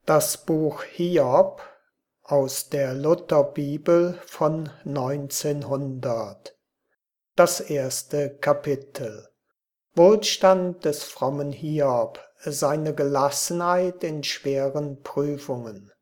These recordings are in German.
Das Buch Hiob aus der Lutherbibel von 1900. Das erste Kapitel. Wohlstand des frommen Hiob, seine Gelassenheit in schweren Prüfungen.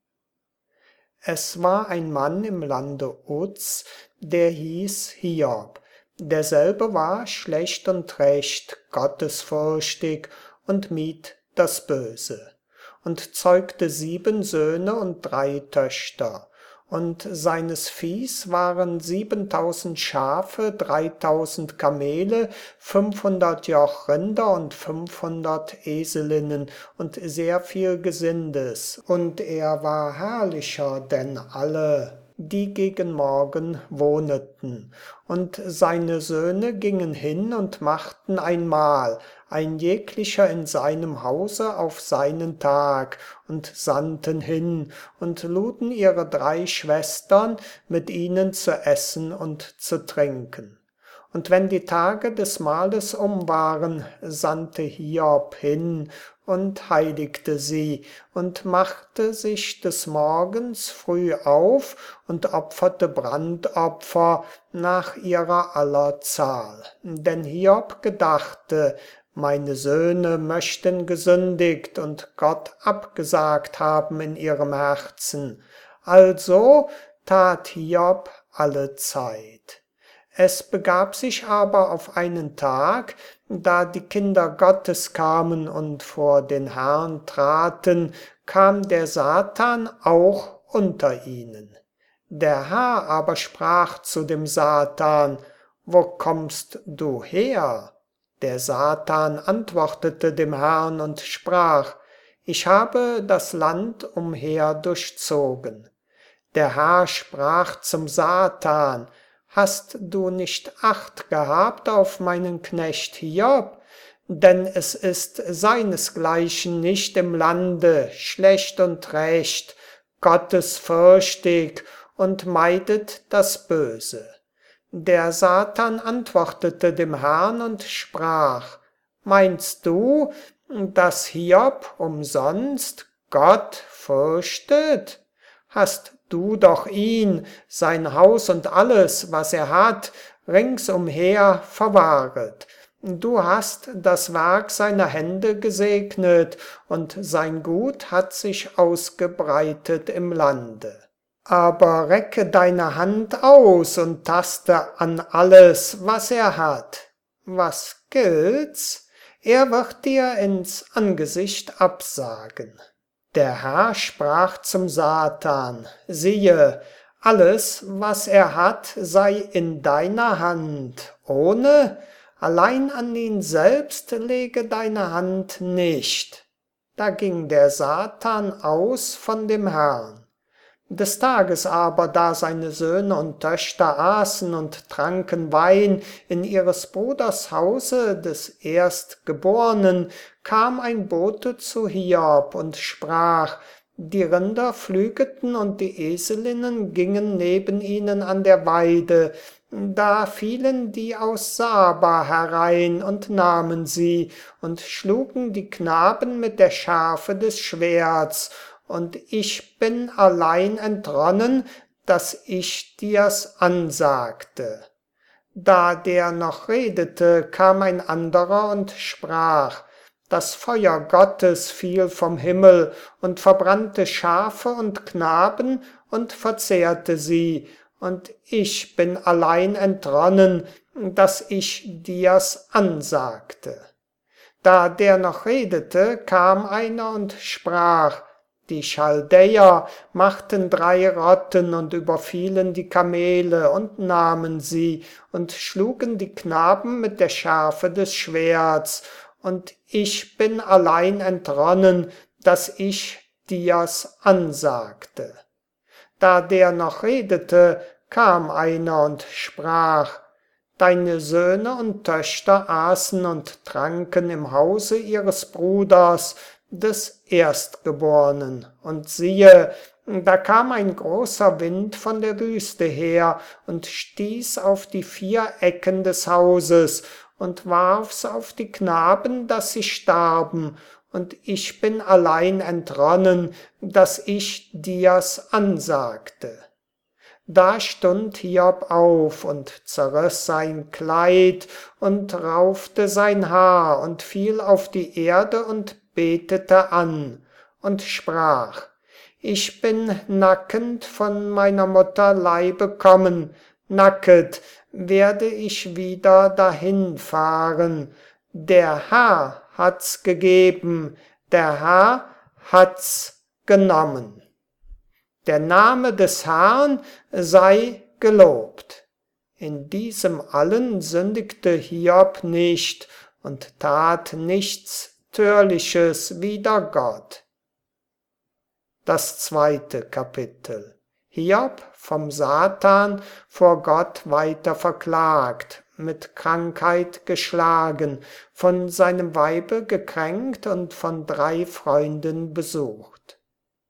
Es war ein Mann im Lande Uz, der hieß Hiob. Derselbe war schlecht und recht, gottesfürchtig und mied das Böse. Und zeugte 7 Söhne und 3 Töchter. Und seines Viehs waren 7000 Schafe, 3000 Kamele, 500 Joch Rinder und 500 Eselinnen und sehr viel Gesindes. Und er war herrlicher denn alle, die gegen Morgen wohneten. Und seine Söhne gingen hin und machten ein Mahl, ein jeglicher in seinem Hause auf seinen Tag, und sandten hin und luden ihre 3 Schwestern, mit ihnen zu essen und zu trinken. Und wenn die Tage des Mahles waren, sandte Hiob hin und heiligte sie und machte sich des Morgens früh auf und opferte Brandopfer nach ihrer aller Zahl. Denn Hiob gedachte, meine Söhne möchten gesündigt und Gott abgesagt haben in ihrem Herzen. Also tat Hiob allezeit. Es begab sich aber auf einen Tag, da die Kinder Gottes kamen und vor den Herrn traten, kam der Satan auch unter ihnen. Der Herr aber sprach zu dem Satan: Wo kommst du her? Der Satan antwortete dem Herrn und sprach: Ich habe das Land umher durchzogen. Der Herr sprach zum Satan: Hast du nicht Acht gehabt auf meinen Knecht Hiob? Denn es ist seinesgleichen nicht im Lande, schlecht und recht, gottesfürchtig und meidet das Böse. Der Satan antwortete dem Herrn und sprach: Meinst du, dass Hiob umsonst Gott fürchtet? Hast du doch ihn, sein Haus und alles, was er hat, ringsumher verwahret. Du hast das Werk seiner Hände gesegnet, und sein Gut hat sich ausgebreitet im Lande. Aber recke deine Hand aus und taste an alles, was er hat. Was gilt's? Er wird dir ins Angesicht absagen. Der Herr sprach zum Satan: Siehe, alles, was er hat, sei in deiner Hand. Allein an ihn selbst lege deine Hand nicht. Da ging der Satan aus von dem Herrn. Des Tages aber, da seine Söhne und Töchter aßen und tranken Wein in ihres Bruders Hause des Erstgebornen, kam ein Bote zu Hiob und sprach: Die Rinder pflügeten und die Eselinnen gingen neben ihnen an der Weide. Da fielen die aus Saba herein und nahmen sie und schlugen die Knaben mit der Schärfe des Schwerts. Und ich bin allein entronnen, dass ich dir's ansagte. Da der noch redete, kam ein anderer und sprach: Das Feuer Gottes fiel vom Himmel und verbrannte Schafe und Knaben und verzehrte sie, und ich bin allein entronnen, dass ich dir's ansagte. Da der noch redete, kam einer und sprach: Die Chaldäer machten 3 Rotten und überfielen die Kamele und nahmen sie und schlugen die Knaben mit der Schärfe des Schwerts, und ich bin allein entronnen, dass ich dir's ansagte. Da der noch redete, kam einer und sprach: Deine Söhne und Töchter aßen und tranken im Hause ihres Bruders, des Erstgebornen. Und siehe, da kam ein großer Wind von der Wüste her und stieß auf die 4 Ecken des Hauses und warf's auf die Knaben, dass sie starben, und ich bin allein entronnen, dass ich dir's ansagte. Da stund Hiob auf und zerriss sein Kleid und raufte sein Haar und fiel auf die Erde und betete an und sprach: Ich bin nackend von meiner Mutter Leibe kommen, nacket werde ich wieder dahin fahren. Der Herr hat's gegeben, der Herr hat's genommen. Der Name des Herrn sei gelobt. In diesem allen sündigte Hiob nicht und tat nichts Türliches wider Gott. Das zweite Kapitel. Hiob vom Satan vor Gott weiter verklagt, mit Krankheit geschlagen, von seinem Weibe gekränkt und von 3 Freunden besucht.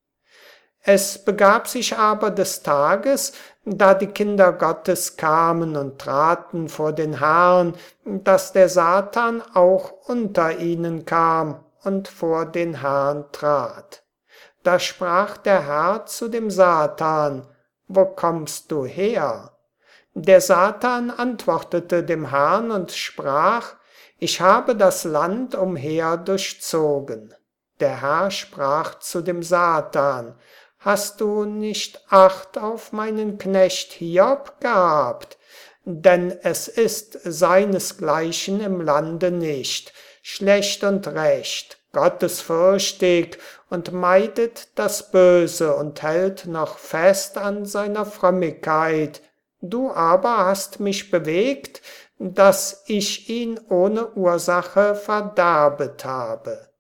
Es begab sich aber des Tages, da die Kinder Gottes kamen und traten vor den Herrn, dass der Satan auch unter ihnen kam und vor den Herrn trat. Da sprach der Herr zu dem Satan: Wo kommst du her? Der Satan antwortete dem Herrn und sprach: Ich habe das Land umher durchzogen. Der Herr sprach zu dem Satan: Hast du nicht Acht auf meinen Knecht Hiob gehabt? Denn es ist seinesgleichen im Lande nicht, schlecht und recht, gottesfürchtig und meidet das Böse und hält noch fest an seiner Frömmigkeit. Du aber hast mich bewegt, dass ich ihn ohne Ursache verderbet habe.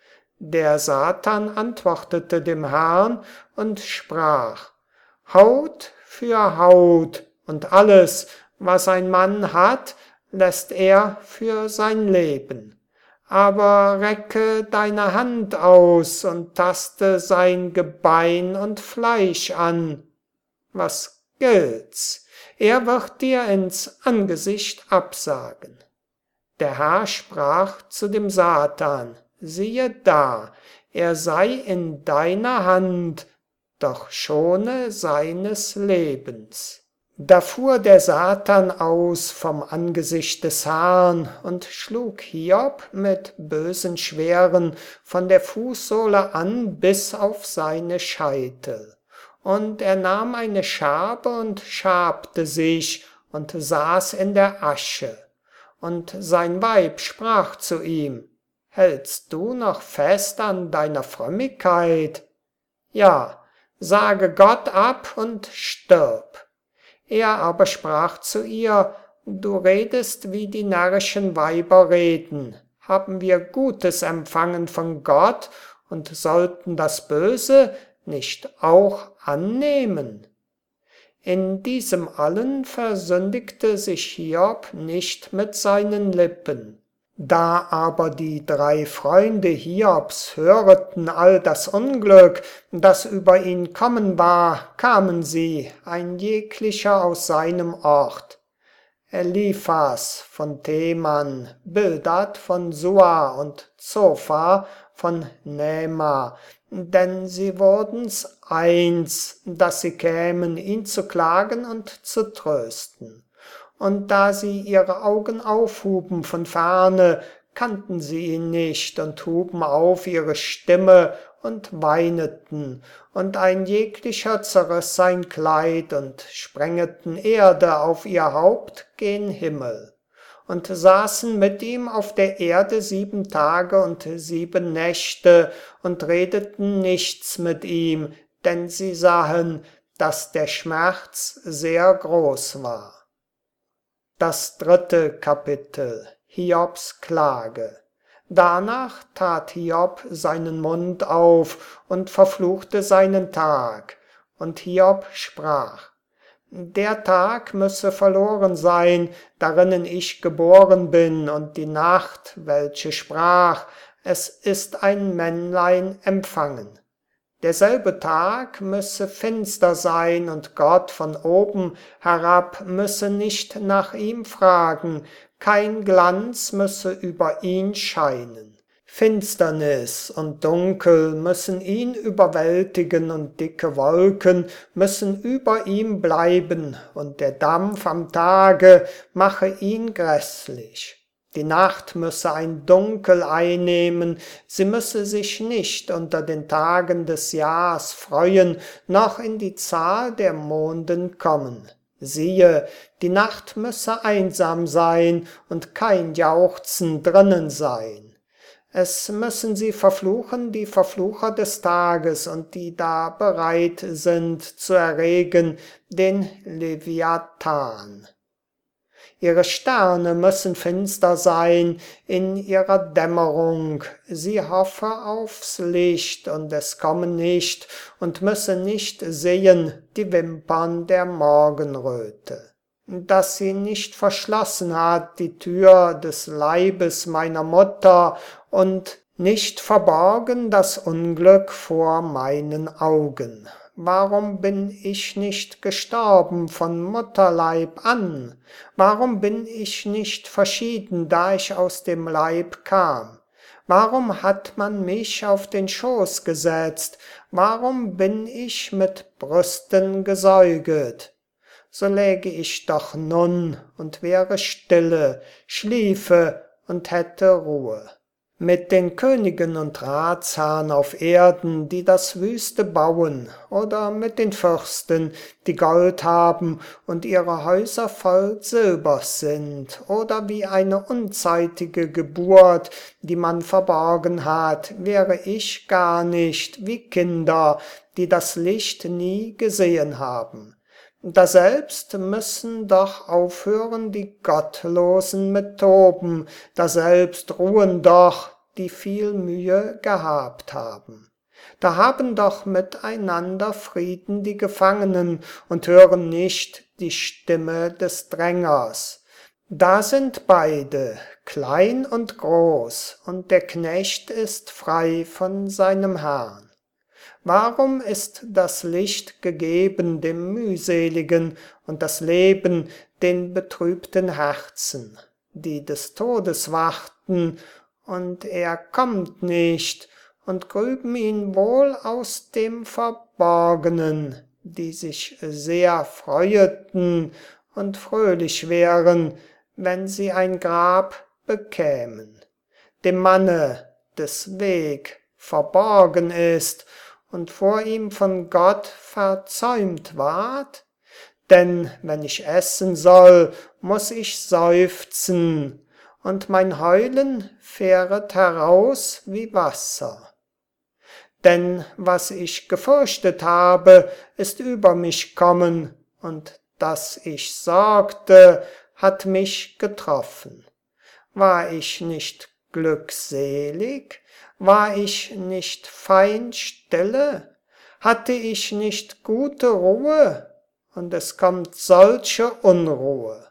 Der Satan antwortete dem Herrn und sprach: Haut für Haut und alles, was ein Mann hat, lässt er für sein Leben. Aber recke deine Hand aus und taste sein Gebein und Fleisch an. Was gilt's? Er wird dir ins Angesicht absagen. Der Herr sprach zu dem Satan: Siehe da, er sei in deiner Hand, doch schone seines Lebens. Da fuhr der Satan aus vom Angesicht des Herrn und schlug Hiob mit bösen Schweren von der Fußsohle an bis auf seine Scheitel. Und er nahm eine Schabe und schabte sich und saß in der Asche. Und sein Weib sprach zu ihm: Hältst du noch fest an deiner Frömmigkeit? Ja, sage Gott ab und stirb. Er aber sprach zu ihr: Du redest, wie die närrischen Weiber reden. Haben wir Gutes empfangen von Gott und sollten das Böse nicht auch annehmen? In diesem allen versündigte sich Hiob nicht mit seinen Lippen. Da aber die 3 Freunde Hiobs höreten all das Unglück, das über ihn kommen war, kamen sie, ein jeglicher aus seinem Ort. Eliphas von Teman, Bildad von Sua und Zophar von Nema, denn sie wurden's eins, dass sie kämen, ihn zu klagen und zu trösten. Und da sie ihre Augen aufhuben von ferne, kannten sie ihn nicht und huben auf ihre Stimme und weineten, und ein jeglicher zerriss sein Kleid und sprengeten Erde auf ihr Haupt gen Himmel, und saßen mit ihm auf der Erde 7 Tage und 7 Nächte und redeten nichts mit ihm, denn sie sahen, dass der Schmerz sehr groß war. Das dritte Kapitel. Hiobs Klage. Danach tat Hiob seinen Mund auf und verfluchte seinen Tag. Und Hiob sprach: Der Tag müsse verloren sein, darinnen ich geboren bin, und die Nacht, welche sprach: Es ist ein Männlein empfangen. Derselbe Tag müsse finster sein, und Gott von oben herab müsse nicht nach ihm fragen, kein Glanz müsse über ihn scheinen. Finsternis und Dunkel müssen ihn überwältigen und dicke Wolken müssen über ihm bleiben und der Dampf am Tage mache ihn grässlich. Die Nacht müsse ein Dunkel einnehmen, sie müsse sich nicht unter den Tagen des Jahrs freuen, noch in die Zahl der Monden kommen. Siehe, die Nacht müsse einsam sein und kein Jauchzen drinnen sein. Es müssen sie verfluchen, die Verflucher des Tages und die da bereit sind zu erregen den Leviathan. Ihre Sterne müssen finster sein in ihrer Dämmerung, sie hoffe aufs Licht und es komme nicht und müsse nicht sehen die Wimpern der Morgenröte. Dass sie nicht verschlossen hat die Tür des Leibes meiner Mutter und nicht verborgen das Unglück vor meinen Augen. Warum bin ich nicht gestorben von Mutterleib an? Warum bin ich nicht verschieden, da ich aus dem Leib kam? Warum hat man mich auf den Schoß gesetzt? Warum bin ich mit Brüsten gesäuget? So läge ich doch nun und wäre stille, schliefe und hätte Ruhe. Mit den Königen und Ratsherren auf Erden, die das Wüste bauen, oder mit den Fürsten, die Gold haben und ihre Häuser voll Silbers sind, oder wie eine unzeitige Geburt, die man verborgen hat, wäre ich gar nicht wie Kinder, die das Licht nie gesehen haben. Daselbst müssen doch aufhören die Gottlosen mit Toben, daselbst ruhen doch, die viel Mühe gehabt haben. Da haben doch miteinander Frieden die Gefangenen und hören nicht die Stimme des Drängers. Da sind beide, klein und groß, und der Knecht ist frei von seinem Herrn. Warum ist das Licht gegeben dem Mühseligen und das Leben den betrübten Herzen, die des Todes warten, und er kommt nicht, und grüben ihn wohl aus dem Verborgenen, die sich sehr freueten und fröhlich wären, wenn sie ein Grab bekämen. Dem Manne, des Weg verborgen ist, und vor ihm von Gott verzäumt ward? Denn wenn ich essen soll, muß ich seufzen, und mein Heulen fähret heraus wie Wasser. Denn was ich gefürchtet habe, ist über mich kommen, und dass ich sorgte, hat mich getroffen. War ich nicht glückselig? War ich nicht fein stille? Hatte ich nicht gute Ruhe? Und es kommt solche Unruhe.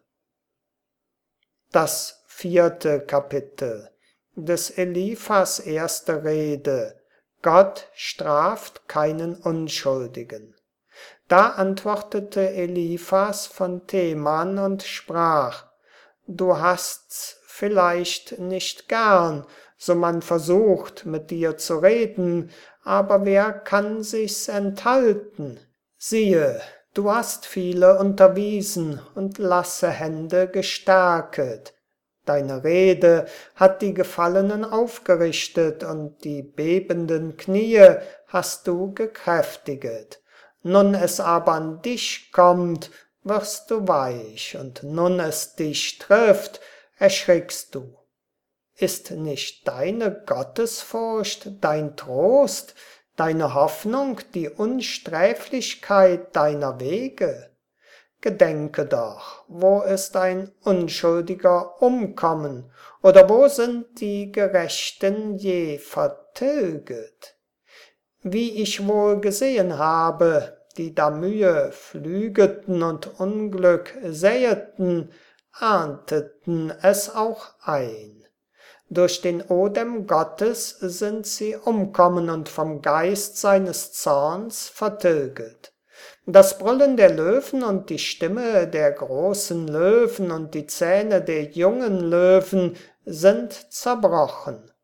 Das 4. Kapitel des Eliphas erste Rede. Gott straft keinen Unschuldigen. Da antwortete Eliphas von Teman und sprach: Du hast's vielleicht nicht gern, so man versucht, mit dir zu reden, aber wer kann sich's enthalten? Siehe, du hast viele unterwiesen und lasse Hände gestärket. Deine Rede hat die Gefallenen aufgerichtet und die bebenden Knie hast du gekräftiget. Nun es aber an dich kommt, wirst du weich, und nun es dich trifft, erschrickst du. Ist nicht deine Gottesfurcht dein Trost, deine Hoffnung die Unsträflichkeit deiner Wege? Gedenke doch, wo ist ein Unschuldiger umkommen, oder wo sind die Gerechten je vertilget? Wie ich wohl gesehen habe, die da Mühe pflügeten und Unglück säeten, ernteten es auch ein. Durch den Odem Gottes sind sie umkommen und vom Geist seines Zorns vertilget. Das Brüllen der Löwen und die Stimme der großen Löwen und die Zähne der jungen Löwen sind zerbrochen.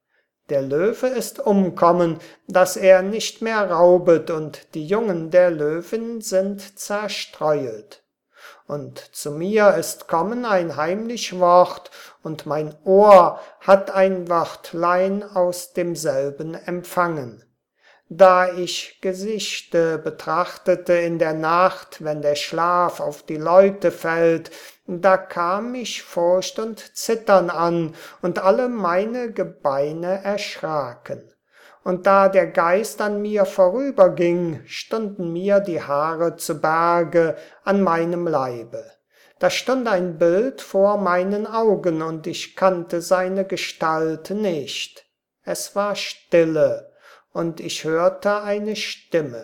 Der Löwe ist umkommen, dass er nicht mehr raubet, und die Jungen der Löwen sind zerstreuet. Und zu mir ist kommen ein heimlich Wort, und mein Ohr hat ein Wörtlein aus demselben empfangen. Da ich Gesichte betrachtete in der Nacht, wenn der Schlaf auf die Leute fällt, da kam mich Furcht und Zittern an, und alle meine Gebeine erschraken. Und da der Geist an mir vorüberging, stunden mir die Haare zu Berge an meinem Leibe. Da stund ein Bild vor meinen Augen, und ich kannte seine Gestalt nicht. Es war Stille, und ich hörte eine Stimme.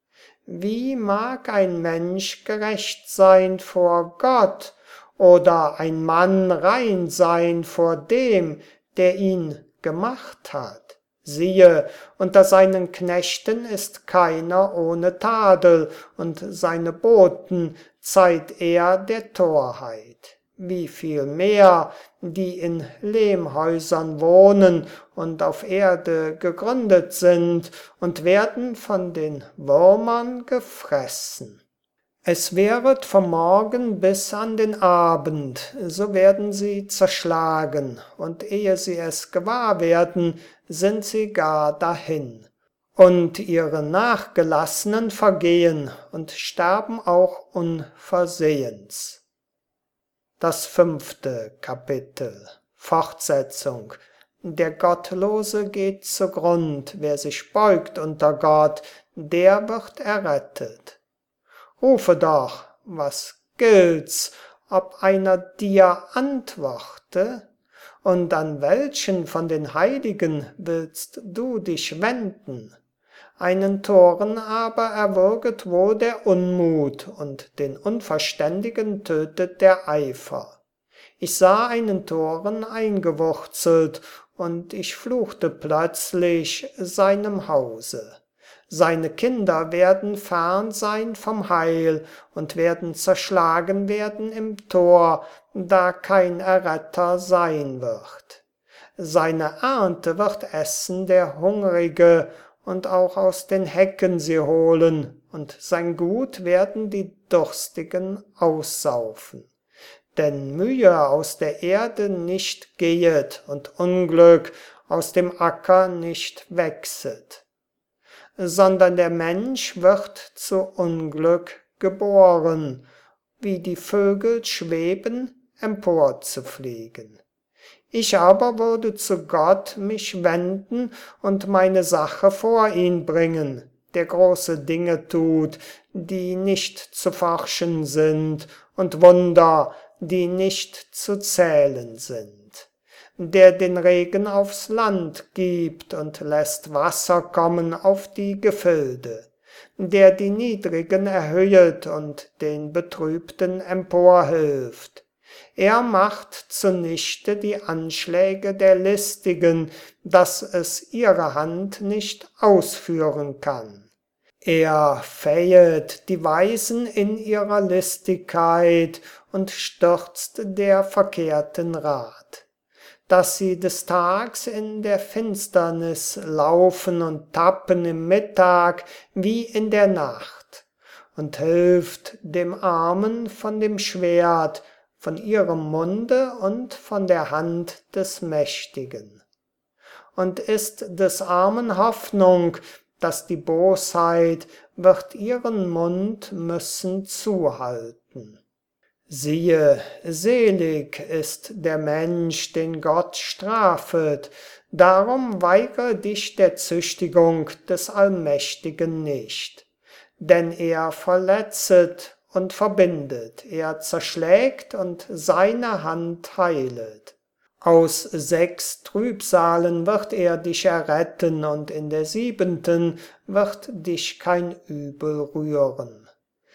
Wie mag ein Mensch gerecht sein vor Gott, oder ein Mann rein sein vor dem, der ihn gemacht hat? Siehe, unter seinen Knechten ist keiner ohne Tadel, und seine Boten zeiht er der Torheit. Wie viel mehr, die in Lehmhäusern wohnen und auf Erde gegründet sind und werden von den Würmern gefressen. Es währet vom Morgen bis an den Abend, so werden sie zerschlagen, und ehe sie es gewahr werden, sind sie gar dahin. Und ihre Nachgelassenen vergehen und sterben auch unversehens. Das 5. Kapitel. Fortsetzung. Der Gottlose geht zugrund, wer sich beugt unter Gott, der wird errettet. Rufe doch, was gilt's, ob einer dir antworte? Und an welchen von den Heiligen willst du dich wenden? Einen Toren aber erwürget wohl der Unmut, und den Unverständigen tötet der Eifer. Ich sah einen Toren eingewurzelt, und ich fluchte plötzlich seinem Hause. Seine Kinder werden fern sein vom Heil und werden zerschlagen werden im Tor, da kein Erretter sein wird. Seine Ernte wird essen der Hungrige, und auch aus den Hecken sie holen, und sein Gut werden die Durstigen aussaufen. Denn Mühe aus der Erde nicht gehet, und Unglück aus dem Acker nicht wächset. Sondern der Mensch wird zu Unglück geboren, wie die Vögel schweben, emporzufliegen. Ich aber würde zu Gott mich wenden und meine Sache vor ihn bringen, der große Dinge tut, die nicht zu forschen sind, und Wunder, die nicht zu zählen sind, der den Regen aufs Land gibt und lässt Wasser kommen auf die Gefilde, der die Niedrigen erhöhet und den Betrübten emporhilft. Er macht zunichte die Anschläge der Listigen, dass es ihre Hand nicht ausführen kann. Er fähet die Weisen in ihrer Listigkeit und stürzt der Verkehrten Rat, dass sie des Tags in der Finsternis laufen und tappen im Mittag wie in der Nacht, und hilft dem Armen von dem Schwert, von ihrem Munde und von der Hand des Mächtigen. Und ist des Armen Hoffnung, dass die Bosheit wird ihren Mund müssen zuhalten. Siehe, selig ist der Mensch, den Gott strafet, darum weigere dich der Züchtigung des Allmächtigen nicht. Denn er verletzet und verbindet, er zerschlägt und seine Hand heilet. Aus 6 Trübsalen wird er dich erretten, und in der 7. wird dich kein Übel rühren.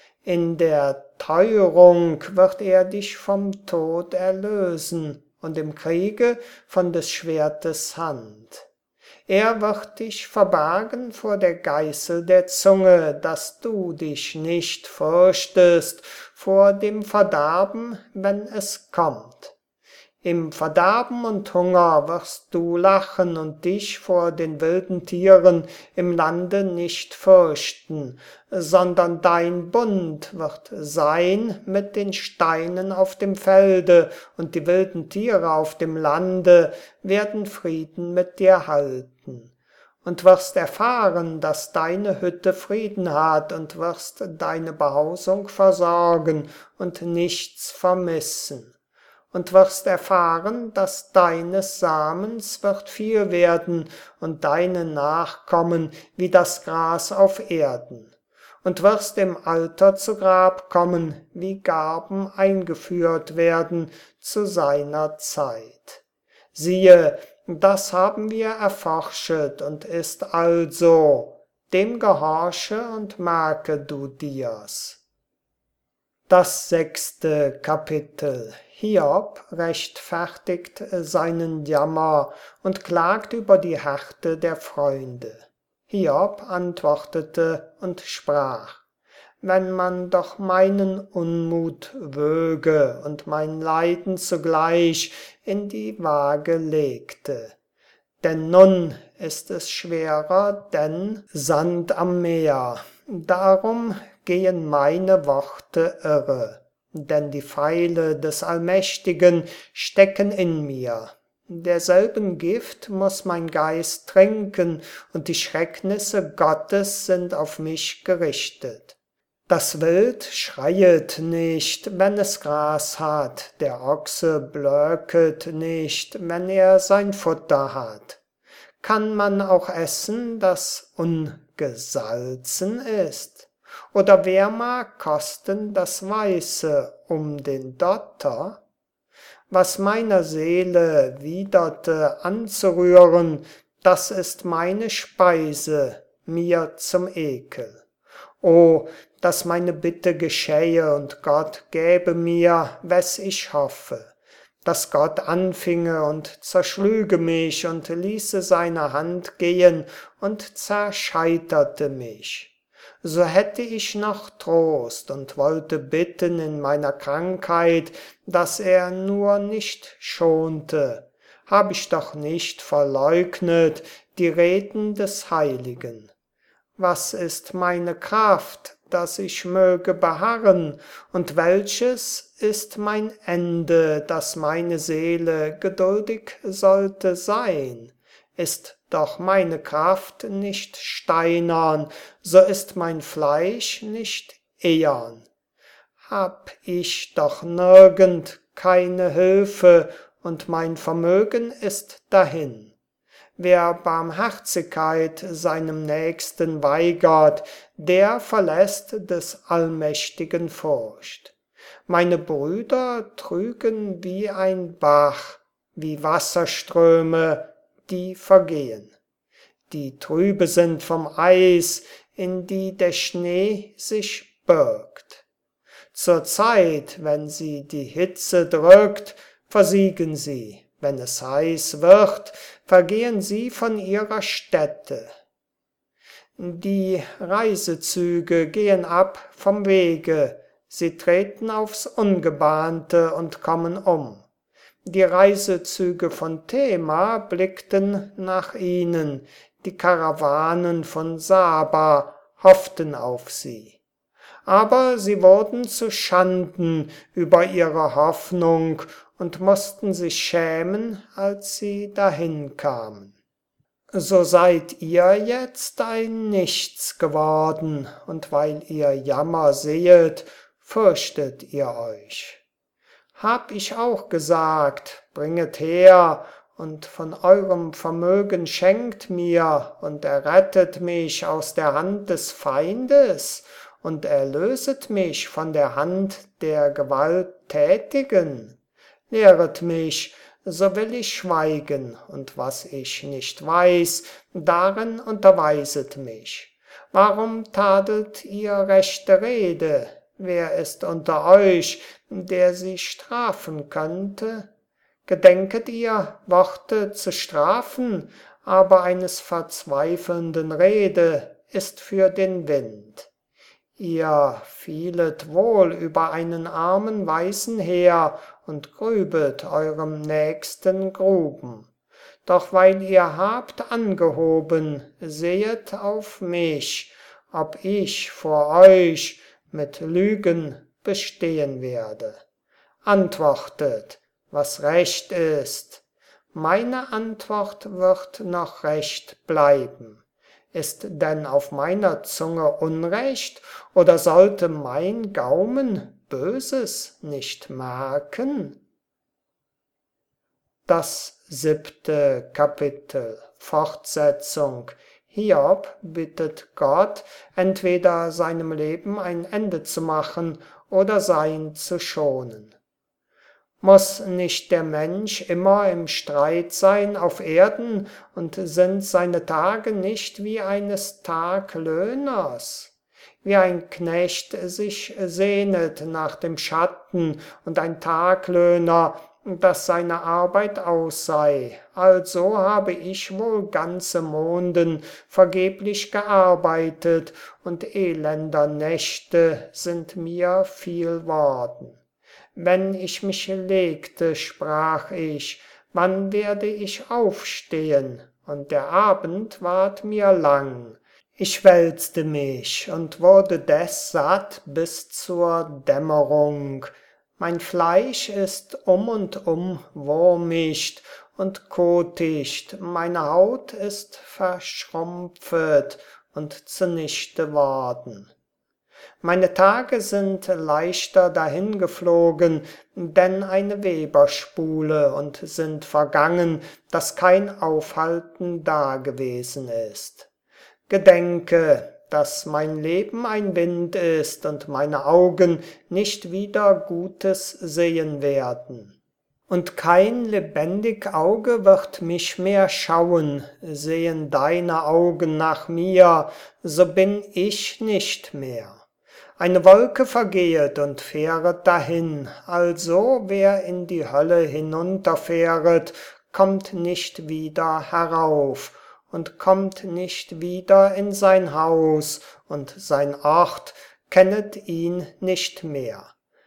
In der Teuerung wird er dich vom Tod erlösen, und im Kriege von des Schwertes Hand. Er wird dich verbergen vor der Geißel der Zunge, dass du dich nicht fürchtest vor dem Verderben, wenn es kommt. Im Verderben und Hunger wirst du lachen und dich vor den wilden Tieren im Lande nicht fürchten, sondern dein Bund wird sein mit den Steinen auf dem Felde, und die wilden Tiere auf dem Lande werden Frieden mit dir halten. Und wirst erfahren, dass deine Hütte Frieden hat, und wirst deine Behausung versorgen und nichts vermissen. Und wirst erfahren, dass deines Samens wird viel werden und deine Nachkommen wie das Gras auf Erden. Und wirst im Alter zu Grab kommen, wie Garben eingeführt werden zu seiner Zeit. Siehe, das haben wir erforschet und ist also, dem gehorche und merke du dir's. Das 6. Kapitel. Hiob rechtfertigt seinen Jammer und klagt über die Härte der Freunde. Hiob antwortete und sprach: Wenn man doch meinen Unmut wöge und mein Leiden zugleich in die Waage legte. Denn nun ist es schwerer denn Sand am Meer, darum gehen meine Worte irre. Denn die Pfeile des Allmächtigen stecken in mir. Derselben Gift muss mein Geist trinken, und die Schrecknisse Gottes sind auf mich gerichtet. Das Wild schreiet nicht, wenn es Gras hat, der Ochse blöket nicht, wenn er sein Futter hat. Kann man auch essen, das ungesalzen ist? Oder wer mag kosten das Weiße um den Dotter? Was meiner Seele widerte anzurühren, das ist meine Speise, mir zum Ekel. O, dass meine Bitte geschähe und Gott gäbe mir, wes ich hoffe, dass Gott anfinge und zerschlüge mich und ließe seine Hand gehen und zerscheiterte mich. So hätte ich noch Trost und wollte bitten in meiner Krankheit, dass er nur nicht schonte. Hab ich doch nicht verleugnet die Reden des Heiligen. Was ist meine Kraft, dass ich möge beharren, und welches ist mein Ende, dass meine Seele geduldig sollte sein? Ist doch meine Kraft nicht steinern, so ist mein Fleisch nicht ehern. Hab ich doch nirgend keine Hilfe, und mein Vermögen ist dahin. Wer Barmherzigkeit seinem Nächsten weigert, der verlässt des Allmächtigen Furcht. Meine Brüder trügen wie ein Bach, wie Wasserströme, die vergehen. Die trübe sind vom Eis, in die der Schnee sich birgt. Zur Zeit, wenn sie die Hitze drückt, versiegen sie. Wenn es heiß wird, vergehen sie von ihrer Stätte. Die Reisezüge gehen ab vom Wege, sie treten aufs Ungebahnte und kommen um. Die Reisezüge von Thema blickten nach ihnen, die Karawanen von Saba hofften auf sie. Aber sie wurden zu Schanden über ihre Hoffnung und mussten sich schämen, als sie dahin kamen. So seid ihr jetzt ein Nichts geworden, und weil ihr Jammer sehet, fürchtet ihr euch. Hab ich auch gesagt, bringet her, und von eurem Vermögen schenkt mir, und errettet mich aus der Hand des Feindes, und erlöset mich von der Hand der Gewalttätigen. Lehret mich, so will ich schweigen, und was ich nicht weiß, darin unterweiset mich. Warum tadelt ihr rechte Rede? Wer ist unter euch, der sie strafen könnte? Gedenket ihr, Worte zu strafen, aber eines verzweifelnden Rede ist für den Wind. Ihr fielet wohl über einen armen Weisen her und grübet eurem Nächsten Gruben. Doch weil ihr habt angehoben, sehet auf mich, ob ich vor euch mit Lügen bestehen werde. Antwortet, was recht ist. Meine Antwort wird noch recht bleiben. Ist denn auf meiner Zunge Unrecht, oder sollte mein Gaumen Böses nicht merken? Das 7. Kapitel, Fortsetzung. Hiob bittet Gott, entweder seinem Leben ein Ende zu machen oder sein zu schonen. Muss nicht der Mensch immer im Streit sein auf Erden, und sind seine Tage nicht wie eines Taglöhners? Wie ein Knecht sich sehnet nach dem Schatten und ein Taglöhner, dass seine Arbeit aus sei, also habe ich wohl ganze Monden vergeblich gearbeitet, und elender Nächte sind mir viel worden. Wenn ich mich legte, sprach ich, wann werde ich aufstehen? Und der Abend ward mir lang. Ich wälzte mich und wurde des satt bis zur Dämmerung. Mein Fleisch ist und wurmicht und koticht, meine Haut ist verschrumpfet und zunichte worden. Meine Tage sind leichter dahingeflogen, denn eine Weberspule, und sind vergangen, dass kein Aufhalten dagewesen ist. Gedenke, dass mein Leben ein Wind ist und meine Augen nicht wieder Gutes sehen werden. Und kein lebendig Auge wird mich mehr schauen, sehen deine Augen nach mir, so bin ich nicht mehr. Eine Wolke vergehet und fähret dahin, also wer in die Hölle hinunterfähret, kommt nicht wieder herauf und kommt nicht wieder in sein Haus, und sein Ort kennet ihn nicht mehr.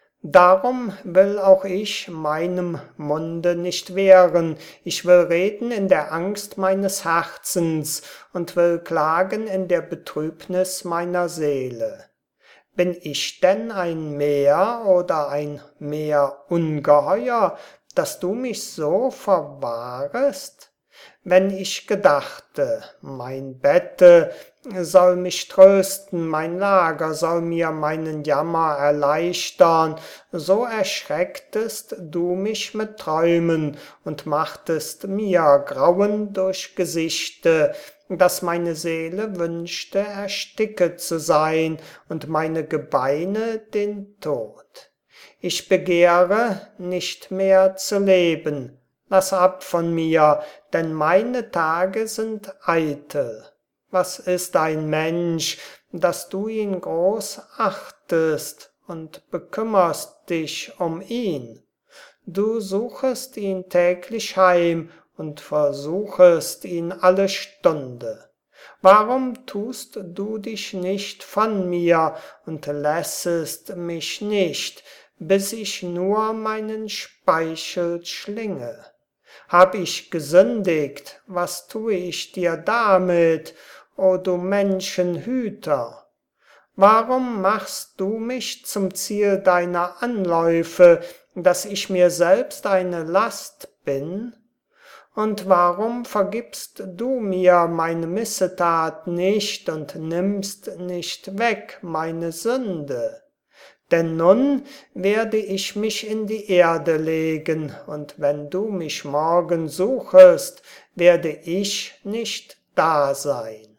Darum will auch ich meinem Munde nicht wehren, ich will reden in der Angst meines Herzens und will klagen in der Betrübnis meiner Seele. Bin ich denn ein Meer oder ein Meerungeheuer, dass du mich so verwahrest? Wenn ich gedachte, mein Bette soll mich trösten, mein Lager soll mir meinen Jammer erleichtern, so erschrecktest du mich mit Träumen und machtest mir Grauen durch Gesichte, dass meine Seele wünschte, ersticket zu sein und meine Gebeine den Tod. Ich begehre, nicht mehr zu leben. Lass ab von mir, denn meine Tage sind eitel. Was ist ein Mensch, dass du ihn groß achtest und bekümmerst dich um ihn? Du suchest ihn täglich heim und versuchest ihn alle Stunde. Warum tust du dich nicht von mir und lässest mich nicht, bis ich nur meinen Speichel schlinge? Hab ich gesündigt, was tue ich dir damit, o du Menschenhüter? Warum machst du mich zum Ziel deiner Anläufe, dass ich mir selbst eine Last bin? Und warum vergibst du mir meine Missetat nicht und nimmst nicht weg meine Sünde? Denn nun werde ich mich in die Erde legen, und wenn du mich morgen suchest, werde ich nicht da sein.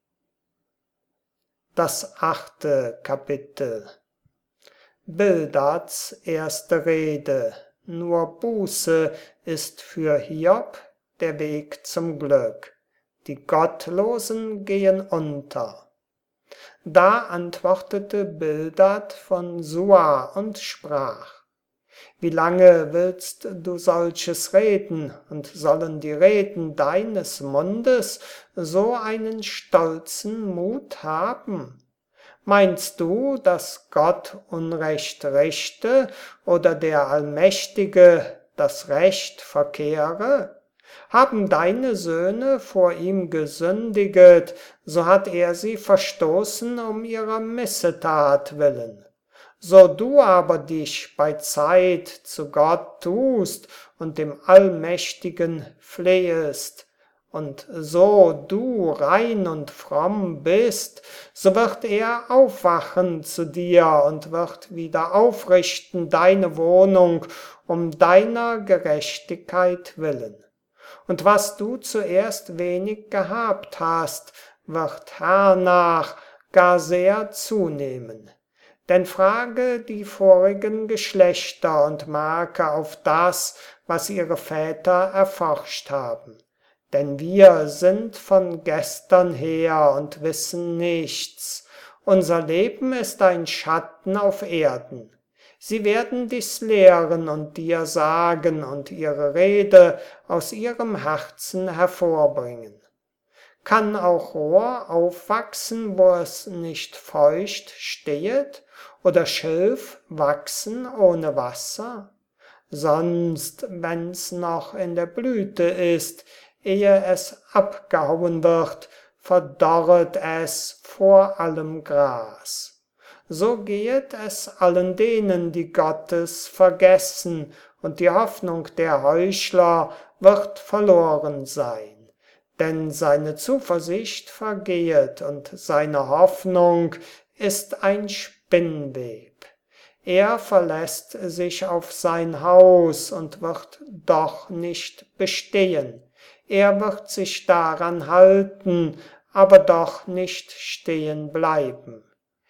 Das 8. Kapitel. Bildads erste Rede. Nur Buße ist für Hiob der Weg zum Glück. Die Gottlosen gehen unter. Da antwortete Bildad von Suar und sprach: Wie lange willst du solches reden, und sollen die Reden deines Mundes so einen stolzen Mut haben? Meinst du, dass Gott Unrecht richte oder der Allmächtige das Recht verkehre? Haben deine Söhne vor ihm gesündiget, so hat er sie verstoßen um ihrer Missetat willen. So du aber dich bei Zeit zu Gott tust und dem Allmächtigen flehest, und so du rein und fromm bist, so wird er aufwachen zu dir und wird wieder aufrichten deine Wohnung um deiner Gerechtigkeit willen. Und was du zuerst wenig gehabt hast, wird hernach gar sehr zunehmen. Denn frage die vorigen Geschlechter und merke auf das, was ihre Väter erforscht haben. Denn wir sind von gestern her und wissen nichts. Unser Leben ist ein Schatten auf Erden. Sie werden dich's lehren und dir sagen und ihre Rede aus ihrem Herzen hervorbringen. Kann auch Rohr aufwachsen, wo es nicht feucht stehet, oder Schilf wachsen ohne Wasser? Sonst, wenn's noch in der Blüte ist, ehe es abgehauen wird, verdorret es vor allem Gras. So gehet es allen denen, die Gottes vergessen, und die Hoffnung der Heuchler wird verloren sein. Denn seine Zuversicht vergehet und seine Hoffnung ist ein Spinnweb. Er verlässt sich auf sein Haus und wird doch nicht bestehen. Er wird sich daran halten, aber doch nicht stehen bleiben.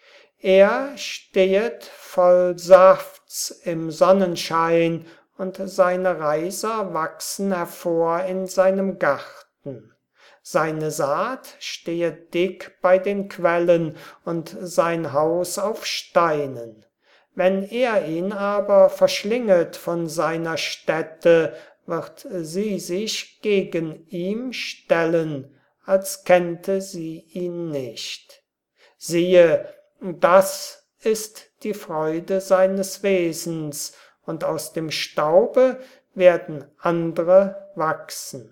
Er stehet voll Safts im Sonnenschein und seine Reiser wachsen hervor in seinem Garten. Seine Saat stehet dick bei den Quellen und sein Haus auf Steinen. Wenn er ihn aber verschlinget von seiner Stätte, wird sie sich gegen ihm stellen, als kennte sie ihn nicht. Siehe, das ist die Freude seines Wesens, und aus dem Staube werden andere wachsen.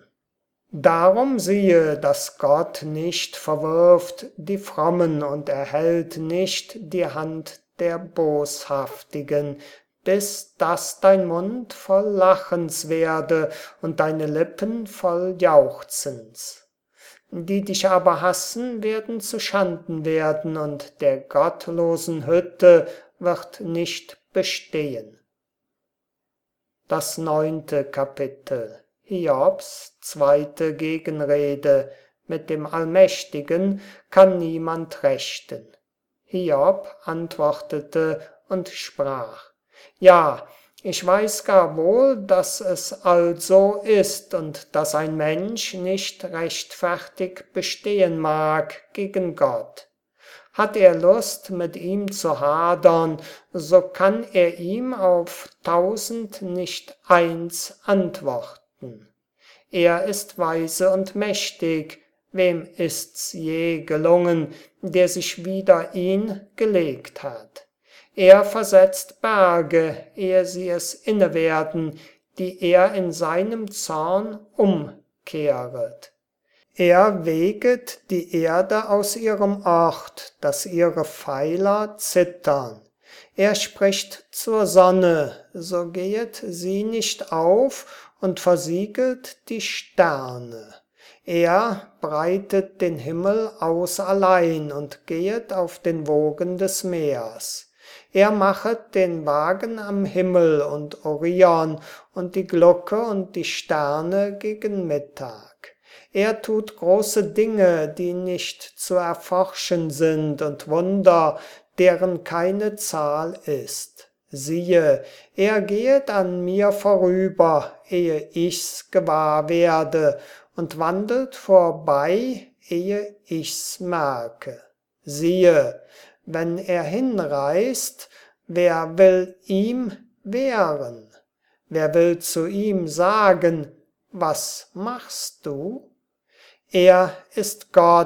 Darum siehe, dass Gott nicht verwirft die Frommen und erhält nicht die Hand der Boshaftigen, bis dass dein Mund voll Lachens werde und deine Lippen voll Jauchzens. Die dich aber hassen, werden zu Schanden werden, und der gottlosen Hütte wird nicht bestehen. Das 9. Kapitel. Hiobs zweite Gegenrede. Mit dem Allmächtigen kann niemand rechten. Hiob antwortete und sprach: Ja, ich weiß gar wohl, dass es also ist und dass ein Mensch nicht rechtfertig bestehen mag gegen Gott. Hat er Lust, mit ihm zu hadern, so kann er ihm auf 1000 nicht eins antworten. Er ist weise und mächtig, wem ist's je gelungen, der sich wider ihn gelegt hat? Er versetzt Berge, ehe sie es inne werden, die er in seinem Zorn umkehret. Er weget die Erde aus ihrem Ort, dass ihre Pfeiler zittern. Er spricht zur Sonne, so gehet sie nicht auf, und versiegelt die Sterne. Er breitet den Himmel aus allein und gehet auf den Wogen des Meers. Er machet den Wagen am Himmel und Orion und die Glucke und die Sterne gegen Mittag. Er tut große Dinge, die nicht zu erforschen sind, und Wunder, deren keine Zahl ist. Siehe, er gehet an mir vorüber, ehe ich's gewahr werde, und wandelt vorbei, ehe ich's merke. Siehe, wenn er hinreißt, wer will ihm wehren? Wer will zu ihm sagen: Was machst du? Er ist Gott,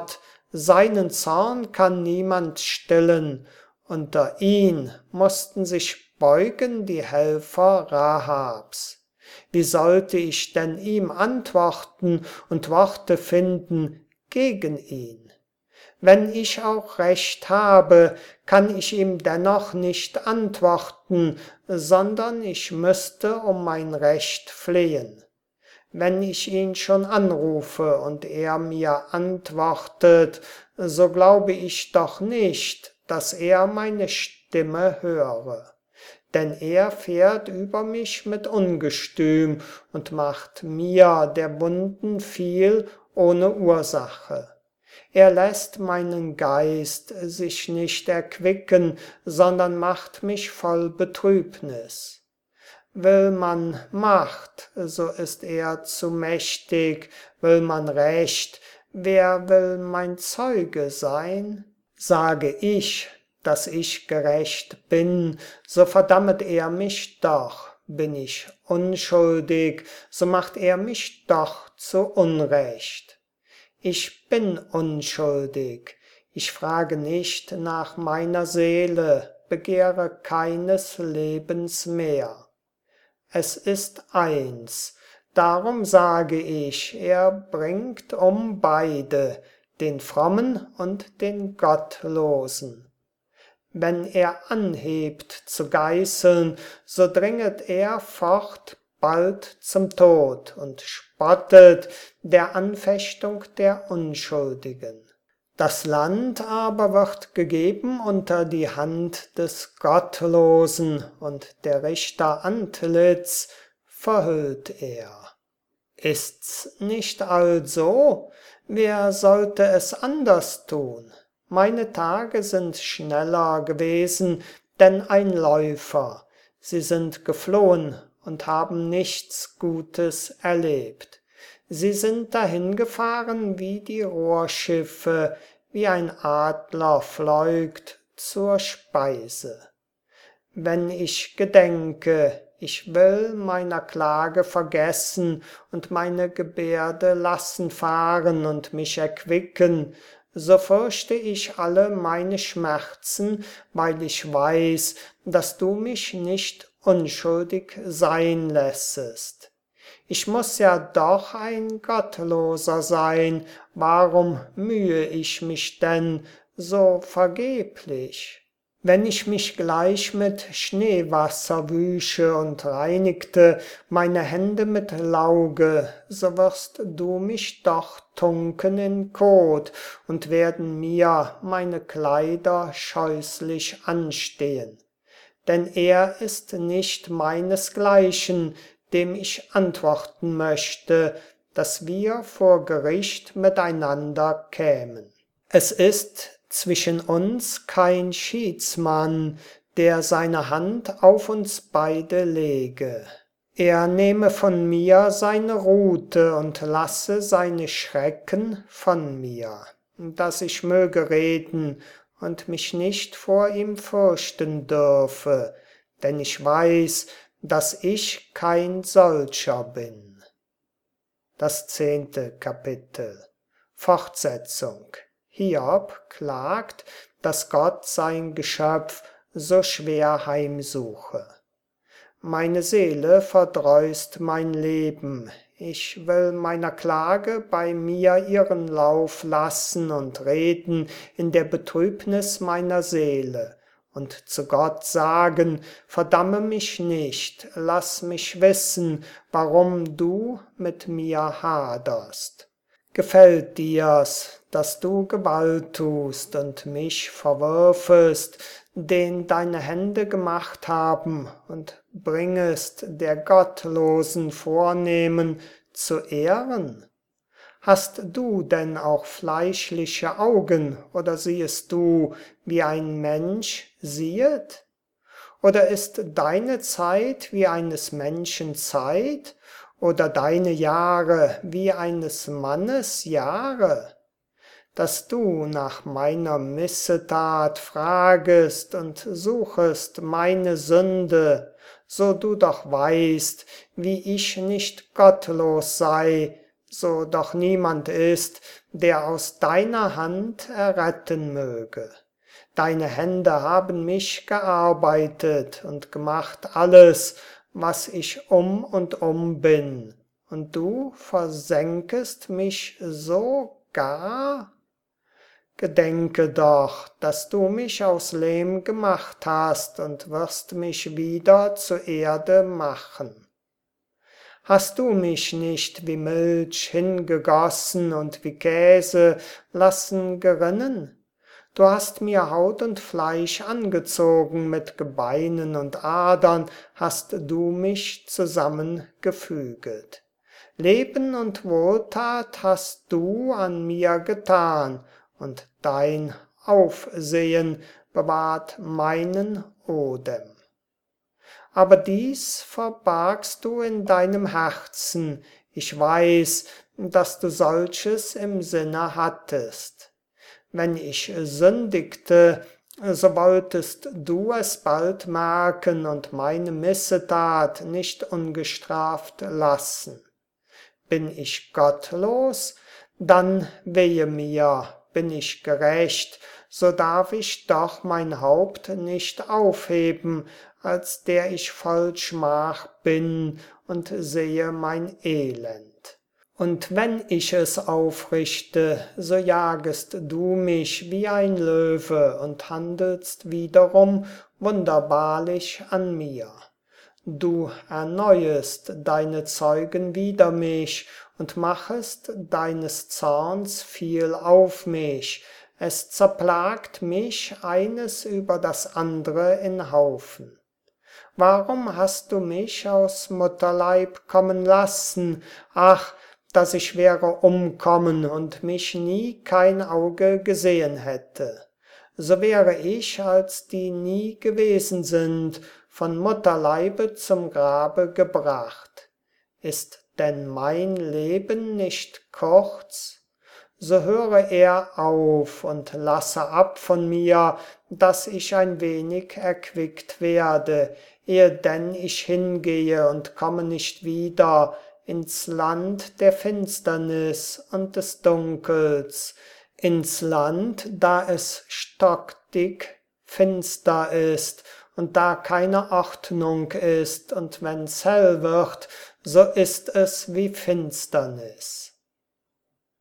Seinen Zorn kann niemand stillen, unter ihn mussten sich beugen die Helfer Rahabs. Wie sollte ich denn ihm antworten und Worte finden gegen ihn? Wenn ich auch Recht habe, kann ich ihm dennoch nicht antworten, sondern ich müsste um mein Recht flehen. Wenn ich ihn schon anrufe und er mir antwortet, so glaube ich doch nicht, dass er meine Stimme höre. Denn er fährt über mich mit Ungestüm und macht mir der Wunden viel ohne Ursache. Er lässt meinen Geist sich nicht erquicken, sondern macht mich voll Betrübnis. Will man Macht, so ist er zu mächtig, will man Recht, wer will mein Zeuge sein? Sage ich, dass ich gerecht bin, so verdammet er mich doch. Bin ich unschuldig, so macht er mich doch zu Unrecht. Ich bin unschuldig, ich frage nicht nach meiner Seele, begehre keines Lebens mehr. Es ist eins, darum sage ich, er bringt um beide, den Frommen und den Gottlosen. Wenn er anhebt zu geißeln, so dringet er fort bald zum Tod und spottet der Anfechtung der Unschuldigen. Das Land aber wird gegeben unter die Hand des Gottlosen, und der Richter Antlitz verhüllt er. Ist's nicht also? Wer sollte es anders tun? Meine Tage sind schneller gewesen, denn ein Läufer. Sie sind geflohen und haben nichts Gutes erlebt. Sie sind dahingefahren wie die Rohrschiffe, wie ein Adler fliegt zur Speise. Wenn ich gedenke, ich will meiner Klage vergessen und meine Gebärde lassen fahren und mich erquicken, so fürchte ich alle meine Schmerzen, weil ich weiß, dass du mich nicht unschuldig sein lässest. Ich muss ja doch ein Gottloser sein, warum mühe ich mich denn so vergeblich? Wenn ich mich gleich mit Schneewasser wüsche und reinigte meine Hände mit Lauge, so wirst du mich doch tunken in Kot und werden mir meine Kleider scheußlich anstehen. Denn er ist nicht meinesgleichen, dem ich antworten möchte, dass wir vor Gericht miteinander kämen. Es ist zwischen uns kein Schiedsmann, der seine Hand auf uns beide lege. Er nehme von mir seine Rute und lasse seine Schrecken von mir, dass ich möge reden und mich nicht vor ihm fürchten dürfe, denn ich weiß, dass ich kein solcher bin. Das 10. Kapitel. Fortsetzung. Hiob klagt, dass Gott sein Geschöpf so schwer heimsuche. Meine Seele verdreußt mein Leben. Ich will meiner Klage bei mir ihren Lauf lassen und reden in der Betrübnis meiner Seele und zu Gott sagen, verdamme mich nicht, lass mich wissen, warum du mit mir haderst. Gefällt dir's, dass du Gewalt tust und mich verwirfest, den deine Hände gemacht haben, und bringest der gottlosen Vornehmen zu Ehren? Hast du denn auch fleischliche Augen, oder siehest du, wie ein Mensch siehet? Oder ist deine Zeit wie eines Menschen Zeit, oder deine Jahre wie eines Mannes Jahre? Dass du nach meiner Missetat fragest und suchest meine Sünde, so du doch weißt, wie ich nicht gottlos sei, so doch niemand ist, der aus deiner Hand erretten möge. Deine Hände haben mich gearbeitet und gemacht alles, was ich und bin, und du versenkest mich so gar? Gedenke doch, dass du mich aus Lehm gemacht hast und wirst mich wieder zur Erde machen. Hast du mich nicht wie Milch hingegossen und wie Käse lassen gerinnen? Du hast mir Haut und Fleisch angezogen, mit Gebeinen und Adern hast du mich zusammengefüget. Leben und Wohltat hast du an mir getan, und dein Aufsehen bewahrt meinen Odem. Aber dies verbargst du in deinem Herzen, ich weiß, dass du solches im Sinne hattest. Wenn ich sündigte, so wolltest du es bald merken und meine Missetat nicht ungestraft lassen. Bin ich gottlos, dann wehe mir, bin ich gerecht, so darf ich doch mein Haupt nicht aufheben, als der ich voll Schmach bin und sehe mein Elend. Und wenn ich es aufrichte, so jagest du mich wie ein Löwe und handelst wiederum wunderbarlich an mir. Du erneuest deine Zeugen wider mich und machest deines Zorns viel auf mich. Es zerplagt mich eines über das andere in Haufen. Warum hast du mich aus Mutterleib kommen lassen? Ach, dass ich wäre umkommen und mich nie kein Auge gesehen hätte. So wäre ich, als die nie gewesen sind, von Mutterleibe zum Grabe gebracht. Ist denn mein Leben nicht kurz? So höre er auf und lasse ab von mir, dass ich ein wenig erquickt werde, ehe denn ich hingehe und komme nicht wieder ins Land der Finsternis und des Dunkels, ins Land, da es stockdick finster ist und da keine Ordnung ist, und wenn's hell wird, so ist es wie Finsternis.